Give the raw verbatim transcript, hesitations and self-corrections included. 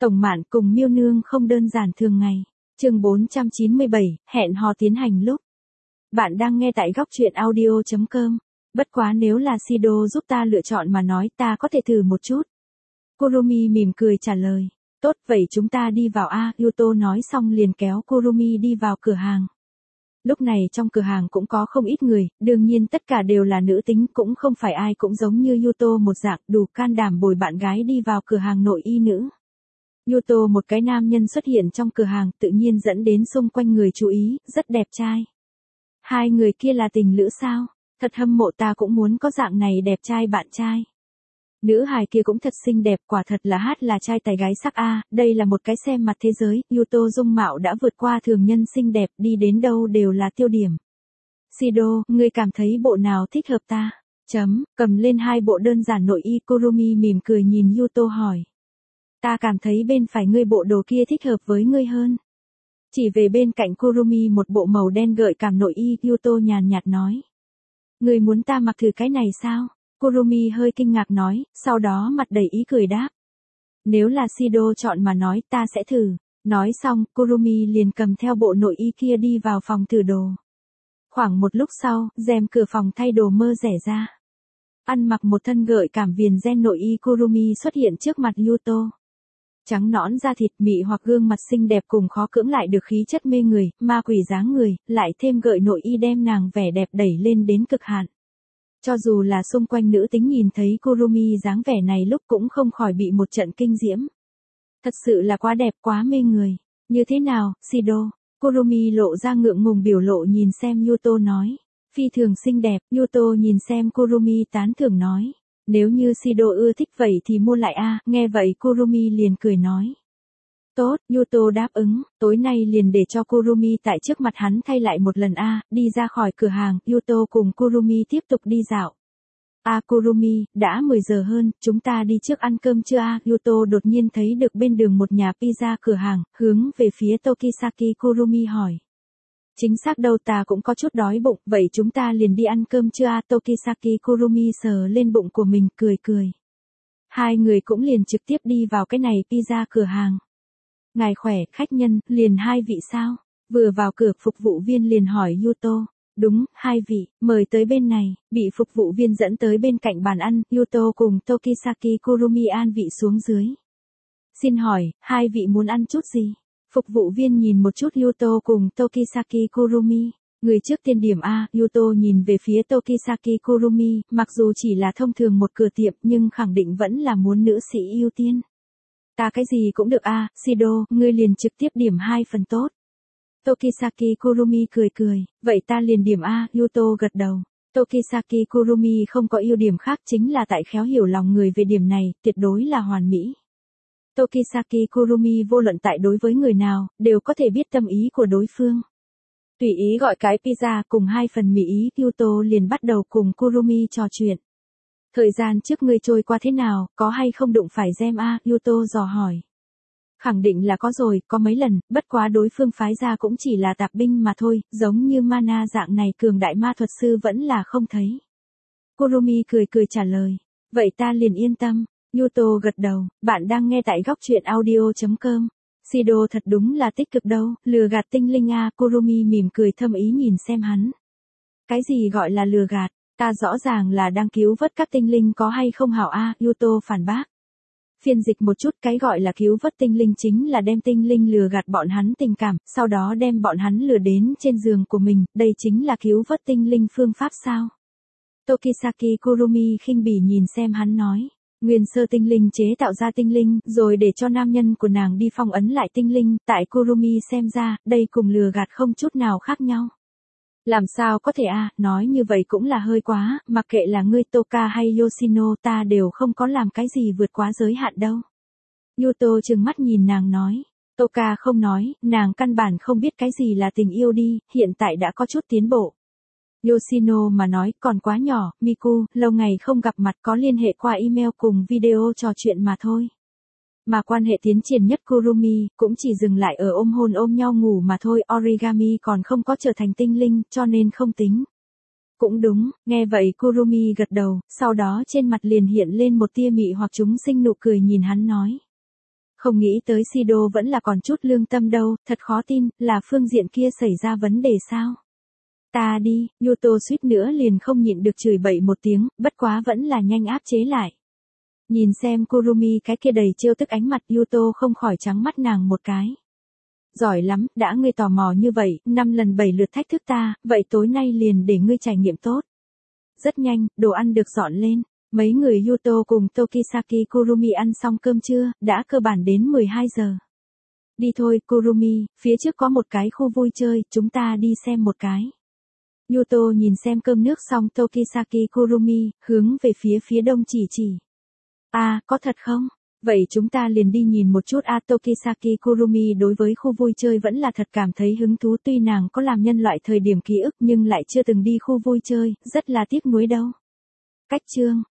Tổng Mạn cùng Miêu Nương không đơn giản thường ngày. Chương bốn trăm chín mươi bảy, hẹn hò tiến hành lúc. Bạn đang nghe tại góc truyện audio chấm com. Bất quá nếu là Shido giúp ta lựa chọn mà nói ta có thể thử một chút. Kurumi mỉm cười trả lời. Tốt vậy chúng ta đi vào a. Yuto nói xong liền kéo Kurumi đi vào cửa hàng. Lúc này trong cửa hàng cũng có không ít người, đương nhiên tất cả đều là nữ tính, cũng không phải ai cũng giống như Yuto một dạng đủ can đảm bồi bạn gái đi vào cửa hàng nội y nữ. Yuto một cái nam nhân xuất hiện trong cửa hàng tự nhiên dẫn đến xung quanh người chú ý, rất đẹp trai. Hai người kia là tình lữ sao? Thật hâm mộ, ta cũng muốn có dạng này đẹp trai bạn trai. Nữ hài kia cũng thật xinh đẹp, quả thật là hát là trai tài gái sắc a. Đây là một cái xem mặt thế giới, Yuto dung mạo đã vượt qua thường nhân xinh đẹp, đi đến đâu đều là tiêu điểm. Shido, ngươi cảm thấy bộ nào thích hợp ta? Chấm, cầm lên hai bộ đơn giản nội y. Kurumi mỉm cười nhìn Yuto hỏi. Ta cảm thấy bên phải ngươi bộ đồ kia thích hợp với ngươi hơn. Chỉ về bên cạnh Kurumi một bộ màu đen gợi cảm nội y, Yuto nhàn nhạt nói. Ngươi muốn ta mặc thử cái này sao? Kurumi hơi kinh ngạc nói, sau đó mặt đầy ý cười đáp. Nếu là Shido chọn mà nói ta sẽ thử. Nói xong, Kurumi liền cầm theo bộ nội y kia đi vào phòng thử đồ. Khoảng một lúc sau, rèm cửa phòng thay đồ mơ rẻ ra. Ăn mặc một thân gợi cảm viền ren nội y, Kurumi xuất hiện trước mặt Yuto. Trắng nõn da thịt, mị hoặc gương mặt xinh đẹp cùng khó cưỡng lại được khí chất mê người, ma quỷ dáng người, lại thêm gợi nội y đem nàng vẻ đẹp đẩy lên đến cực hạn. Cho dù là xung quanh nữ tính nhìn thấy Kurumi dáng vẻ này lúc cũng không khỏi bị một trận kinh diễm. Thật sự là quá đẹp, quá mê người. Như thế nào, Shido? Kurumi lộ ra ngượng ngùng biểu lộ nhìn xem Yuto nói. Phi thường xinh đẹp. Yuto nhìn xem Kurumi tán thưởng nói. Nếu như Shido ưa thích vậy thì mua lại a. Nghe vậy Kurumi liền cười nói. Tốt, Yuto đáp ứng, tối nay liền để cho Kurumi tại trước mặt hắn thay lại một lần a. Đi ra khỏi cửa hàng, Yuto cùng Kurumi tiếp tục đi dạo. A Kurumi, đã mười giờ hơn, chúng ta đi trước ăn cơm chưa a? Yuto đột nhiên thấy được bên đường một nhà pizza cửa hàng, hướng về phía Tokisaki. Kurumi hỏi. Chính xác đâu, ta cũng có chút đói bụng, vậy chúng ta liền đi ăn cơm chưa a? Tokisaki. Kurumi sờ lên bụng của mình, cười cười. Hai người cũng liền trực tiếp đi vào cái này pizza cửa hàng. Ngài khỏe, khách nhân, liền hai vị sao? Vừa vào cửa, phục vụ viên liền hỏi Yuto. Đúng, hai vị, mời tới bên này. Bị phục vụ viên dẫn tới bên cạnh bàn ăn, Yuto cùng Tokisaki Kurumi an vị xuống dưới. Xin hỏi, hai vị muốn ăn chút gì? Phục vụ viên nhìn một chút Yuto cùng Tokisaki Kurumi. Người trước tiên điểm a. Yuto nhìn về phía Tokisaki Kurumi, mặc dù chỉ là thông thường một cửa tiệm nhưng khẳng định vẫn là muốn nữ sĩ ưu tiên. Ta cái gì cũng được a. Shido, ngươi liền trực tiếp điểm hai phần tốt. Tokisaki Kurumi cười cười, vậy ta liền điểm a. Yuto gật đầu. Tokisaki Kurumi không có ưu điểm khác, chính là tại khéo hiểu lòng người, về điểm này, tuyệt đối là hoàn mỹ. Tokisaki Kurumi vô luận tại đối với người nào, đều có thể biết tâm ý của đối phương. Tùy ý gọi cái pizza cùng hai phần mì ý, Yuto liền bắt đầu cùng Kurumi trò chuyện. Thời gian trước ngươi trôi qua thế nào, có hay không đụng phải gem a? Yuto dò hỏi. Khẳng định là có rồi, có mấy lần, bất quá đối phương phái ra cũng chỉ là tạp binh mà thôi, giống như mana dạng này cường đại ma thuật sư vẫn là không thấy. Kurumi cười cười trả lời. Vậy ta liền yên tâm. Yuto gật đầu, bạn đang nghe tại góc truyện audio chấm com. Shido thật đúng là tích cực đâu, lừa gạt tinh linh a. Kurumi mỉm cười thâm ý nhìn xem hắn. Cái gì gọi là lừa gạt? Ta rõ ràng là đang cứu vớt các tinh linh, có hay không hảo a? Yuto phản bác. Phiên dịch một chút, cái gọi là cứu vớt tinh linh chính là đem tinh linh lừa gạt bọn hắn tình cảm, sau đó đem bọn hắn lừa đến trên giường của mình, đây chính là cứu vớt tinh linh phương pháp sao? Tokisaki Kurumi khinh bỉ nhìn xem hắn nói. Nguyên sơ tinh linh chế tạo ra tinh linh, rồi để cho nam nhân của nàng đi phong ấn lại tinh linh, tại Kurumi xem ra, đây cùng lừa gạt không chút nào khác nhau. Làm sao có thể a? Nói như vậy cũng là hơi quá, mặc kệ là ngươi Toka hay Yoshino, ta đều không có làm cái gì vượt quá giới hạn đâu. Yuto trừng mắt nhìn nàng nói. Toka không nói, nàng căn bản không biết cái gì là tình yêu đi, hiện tại đã có chút tiến bộ. Yoshino mà nói, còn quá nhỏ, Miku, lâu ngày không gặp mặt, có liên hệ qua email cùng video trò chuyện mà thôi. Mà quan hệ tiến triển nhất Kurumi, cũng chỉ dừng lại ở ôm hôn ôm nhau ngủ mà thôi, Origami còn không có trở thành tinh linh, cho nên không tính. Cũng đúng, nghe vậy Kurumi gật đầu, sau đó trên mặt liền hiện lên một tia mị hoặc chúng sinh nụ cười nhìn hắn nói. Không nghĩ tới Shido vẫn là còn chút lương tâm đâu, thật khó tin, là phương diện kia xảy ra vấn đề sao? Ta đi, Yuto suýt nữa liền không nhịn được chửi bậy một tiếng, bất quá vẫn là nhanh áp chế lại. Nhìn xem Kurumi cái kia đầy trêu tức ánh mặt, Yuto không khỏi trắng mắt nàng một cái. Giỏi lắm, đã ngươi tò mò như vậy, năm lần bảy lượt thách thức ta, vậy tối nay liền để ngươi trải nghiệm tốt. Rất nhanh, đồ ăn được dọn lên. Mấy người Yuto cùng Tokisaki Kurumi ăn xong cơm trưa, đã cơ bản đến mười hai giờ. Đi thôi, Kurumi, phía trước có một cái khu vui chơi, chúng ta đi xem một cái. Yuto nhìn xem cơm nước xong Tokisaki Kurumi, hướng về phía phía đông chỉ chỉ. À, có thật không? Vậy chúng ta liền đi nhìn một chút. A Tokisaki Kurumi đối với khu vui chơi vẫn là thật cảm thấy hứng thú, tuy nàng có làm nhân loại thời điểm ký ức nhưng lại chưa từng đi khu vui chơi, rất là tiếc nuối đâu. Cách chương